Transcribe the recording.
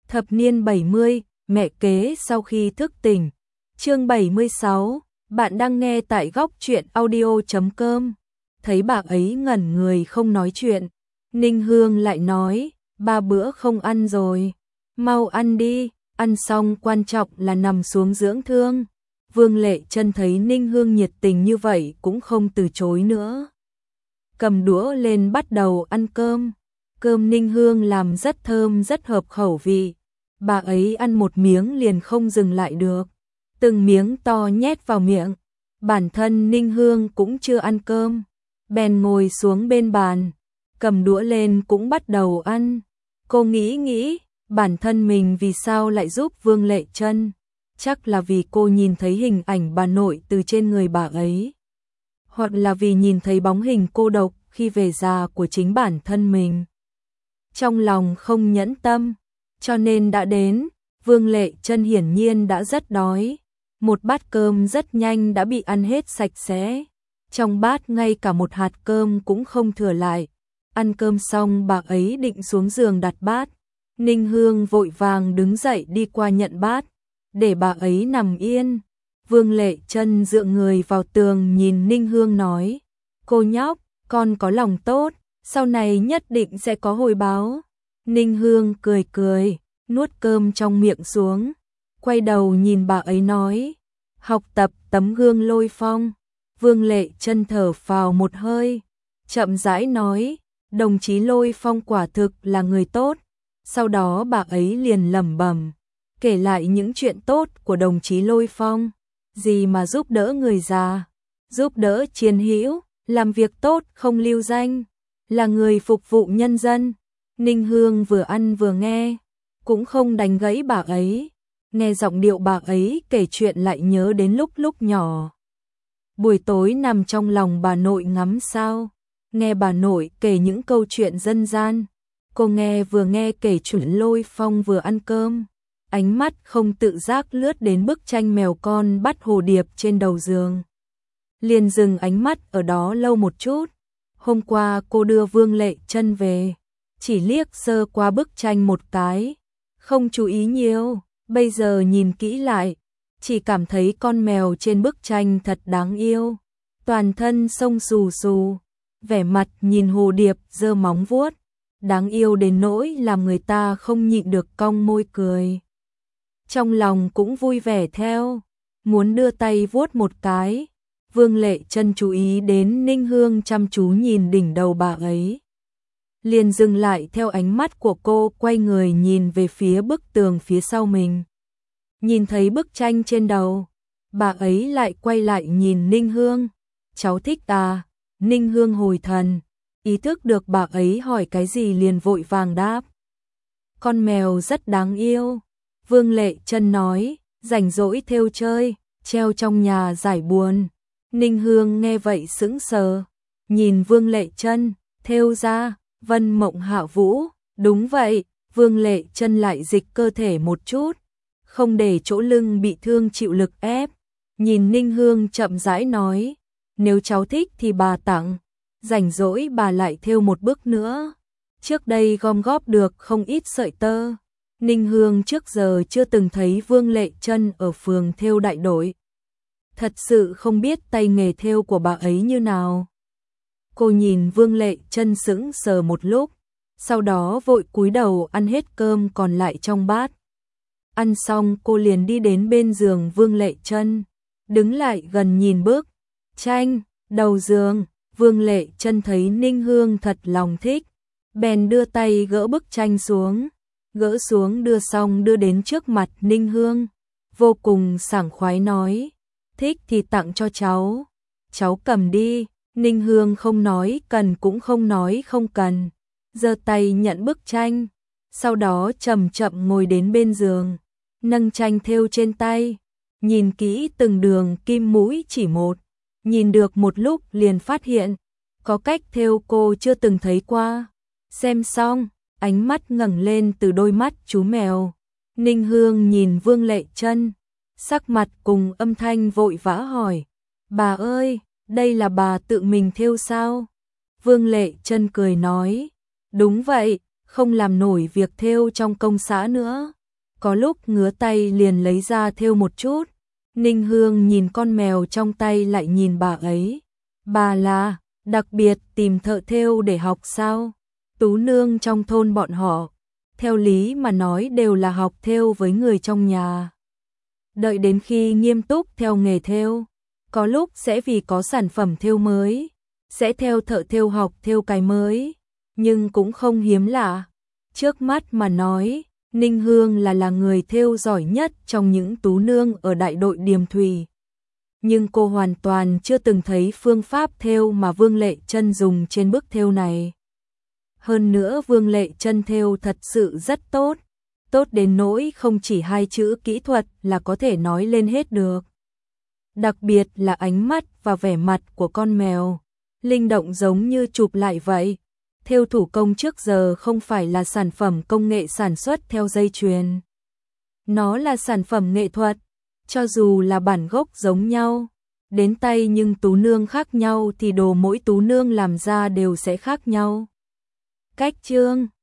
Thập niên 70, mẹ kế sau khi thức tỉnh. Chương 76, bạn đang nghe tại góc truyện audio.com. Thấy bà ấy ngẩn người không nói chuyện, Ninh Hương lại nói, 3 bữa không ăn rồi, mau ăn đi, ăn xong quan trọng là nằm xuống dưỡng thương. Vương Lệ Trân thấy Ninh Hương nhiệt tình như vậy cũng không từ chối nữa. Cầm đũa lên bắt đầu ăn cơm. Cơm Ninh Hương làm rất thơm, rất hợp khẩu vị. Bà ấy ăn một miếng liền không dừng lại được, từng miếng to nhét vào miệng. Bản thân Ninh Hương cũng chưa ăn cơm, bèn ngồi xuống bên bàn, cầm đũa lên cũng bắt đầu ăn. Cô nghĩ, bản thân mình vì sao lại giúp Vương Lệ Trân? Chắc là vì cô nhìn thấy hình ảnh bà nội từ trên người bà ấy, hoặc là vì nhìn thấy bóng hình cô độc khi về già của chính bản thân mình. Trong lòng không nhẫn tâm, cho nên đã đến. Vương Lệ Trân hiển nhiên đã rất đói. Một bát cơm rất nhanh đã bị ăn hết sạch sẽ. Trong bát ngay cả một hạt cơm cũng không thừa lại. Ăn cơm xong bà ấy định xuống giường đặt bát. Ninh Hương vội vàng đứng dậy đi qua nhận bát, để bà ấy nằm yên. Vương Lệ Trân dựa người vào tường nhìn Ninh Hương nói, cô nhóc, con có lòng tốt, sau này nhất định sẽ có hồi báo. Ninh Hương cười, nuốt cơm trong miệng xuống, quay đầu nhìn bà ấy nói, học tập tấm gương Lôi Phong. Vương Lệ Trân thở phào một hơi, chậm rãi nói, đồng chí Lôi Phong quả thực là người tốt. Sau đó bà ấy liền lẩm bẩm, kể lại những chuyện tốt của đồng chí Lôi Phong, gì mà giúp đỡ người già, giúp đỡ chiến hữu, làm việc tốt không lưu danh, là người phục vụ nhân dân. Ninh Hương vừa ăn vừa nghe, cũng không đánh gãy bà ấy. Nghe giọng điệu bà ấy kể chuyện lại nhớ đến lúc nhỏ. Buổi tối nằm trong lòng bà nội ngắm sao, nghe bà nội kể những câu chuyện dân gian. Cô vừa nghe kể chuyện Lôi Phong vừa ăn cơm, ánh mắt không tự giác lướt đến bức tranh mèo con bắt hồ điệp trên đầu giường. Liền dừng ánh mắt ở đó lâu một chút. Hôm qua cô đưa Vương Lệ Trân về, chỉ liếc sơ qua bức tranh một cái, không chú ý nhiều. Bây giờ nhìn kỹ lại, chỉ cảm thấy con mèo trên bức tranh thật đáng yêu, toàn thân xông xù xù, vẻ mặt nhìn hồ điệp giơ móng vuốt, đáng yêu đến nỗi làm người ta không nhịn được cong môi cười. Trong lòng cũng vui vẻ theo, muốn đưa tay vuốt một cái. Vương Lệ Trân chú ý đến Ninh Hương chăm chú nhìn đỉnh đầu bà ấy, liền dừng lại theo ánh mắt của cô, quay người nhìn về phía bức tường phía sau mình. Nhìn thấy bức tranh trên đầu, bà ấy lại quay lại nhìn Ninh Hương. Cháu thích à? Ninh Hương hồi thần, ý thức được bà ấy hỏi cái gì liền vội vàng đáp. Con mèo rất đáng yêu. Vương Lệ Trân nói, rảnh rỗi thêu chơi, treo trong nhà giải buồn. Ninh Hương nghe vậy sững sờ, nhìn Vương Lệ Trân, thêu ra, Vân Mộng Hạ Vũ. Đúng vậy. Vương Lệ Trân lại dịch cơ thể một chút, không để chỗ lưng bị thương chịu lực ép. Nhìn Ninh Hương chậm rãi nói, nếu cháu thích thì bà tặng, rảnh rỗi bà lại thêu một bức nữa. Trước đây gom góp được không ít sợi tơ. Ninh Hương trước giờ chưa từng thấy Vương Lệ Trân ở phường thêu đại đội, thật sự không biết tay nghề thêu của bà ấy như nào. Cô nhìn Vương Lệ Trân sững sờ một lúc, sau đó vội cúi đầu ăn hết cơm còn lại trong bát. Ăn xong cô liền đi đến bên giường Vương Lệ Trân, đứng lại gần nhìn bức tranh đầu giường. Vương Lệ Trân thấy Ninh Hương thật lòng thích, bèn đưa tay gỡ bức tranh xuống, gỡ xuống đưa xong đưa đến trước mặt Ninh Hương, vô cùng sảng khoái nói, thích thì tặng cho cháu, cháu cầm đi. Ninh Hương không nói cần cũng không nói không cần, giơ tay nhận bức tranh, sau đó chậm chậm ngồi đến bên giường, nâng tranh thêu trên tay, nhìn kỹ từng đường kim mũi chỉ một, nhìn được một lúc liền phát hiện, có cách thêu cô chưa từng thấy qua. Xem xong, ánh mắt ngẩng lên từ đôi mắt chú mèo. Ninh Hương nhìn Vương Lệ Trân, sắc mặt cùng âm thanh vội vã hỏi, bà ơi, đây là bà tự mình thêu sao? Vương Lệ Trân cười nói, đúng vậy, không làm nổi việc thêu trong công xã nữa. có lúc ngứa tay liền lấy ra thêu một chút. Ninh Hương nhìn con mèo trong tay lại nhìn bà ấy. Bà là đặc biệt tìm thợ thêu để học sao? Tú nương trong thôn bọn họ, theo lý mà nói đều là học thêu với người trong nhà. Đợi đến khi nghiêm túc theo nghề thêu, có lúc sẽ vì có sản phẩm thêu mới, sẽ theo thợ thêu học thêu cái mới, nhưng cũng không hiếm lạ. Trước mắt mà nói, Ninh Hương là người thêu giỏi nhất trong những tú nương ở đại đội Điềm Thùy. Nhưng cô hoàn toàn chưa từng thấy phương pháp thêu mà Vương Lệ Chân dùng trên bức thêu này. Hơn nữa Vương Lệ Chân thêu thật sự rất tốt, tốt đến nỗi không chỉ hai chữ kỹ thuật là có thể nói lên hết được. Đặc biệt là ánh mắt và vẻ mặt của con mèo, linh động giống như chụp lại vậy. Thêu thủ công trước giờ không phải là sản phẩm công nghệ sản xuất theo dây chuyền. Nó là sản phẩm nghệ thuật, cho dù là bản gốc giống nhau, đến tay nhưng tú nương khác nhau thì đồ mỗi tú nương làm ra đều sẽ khác nhau. Cách chương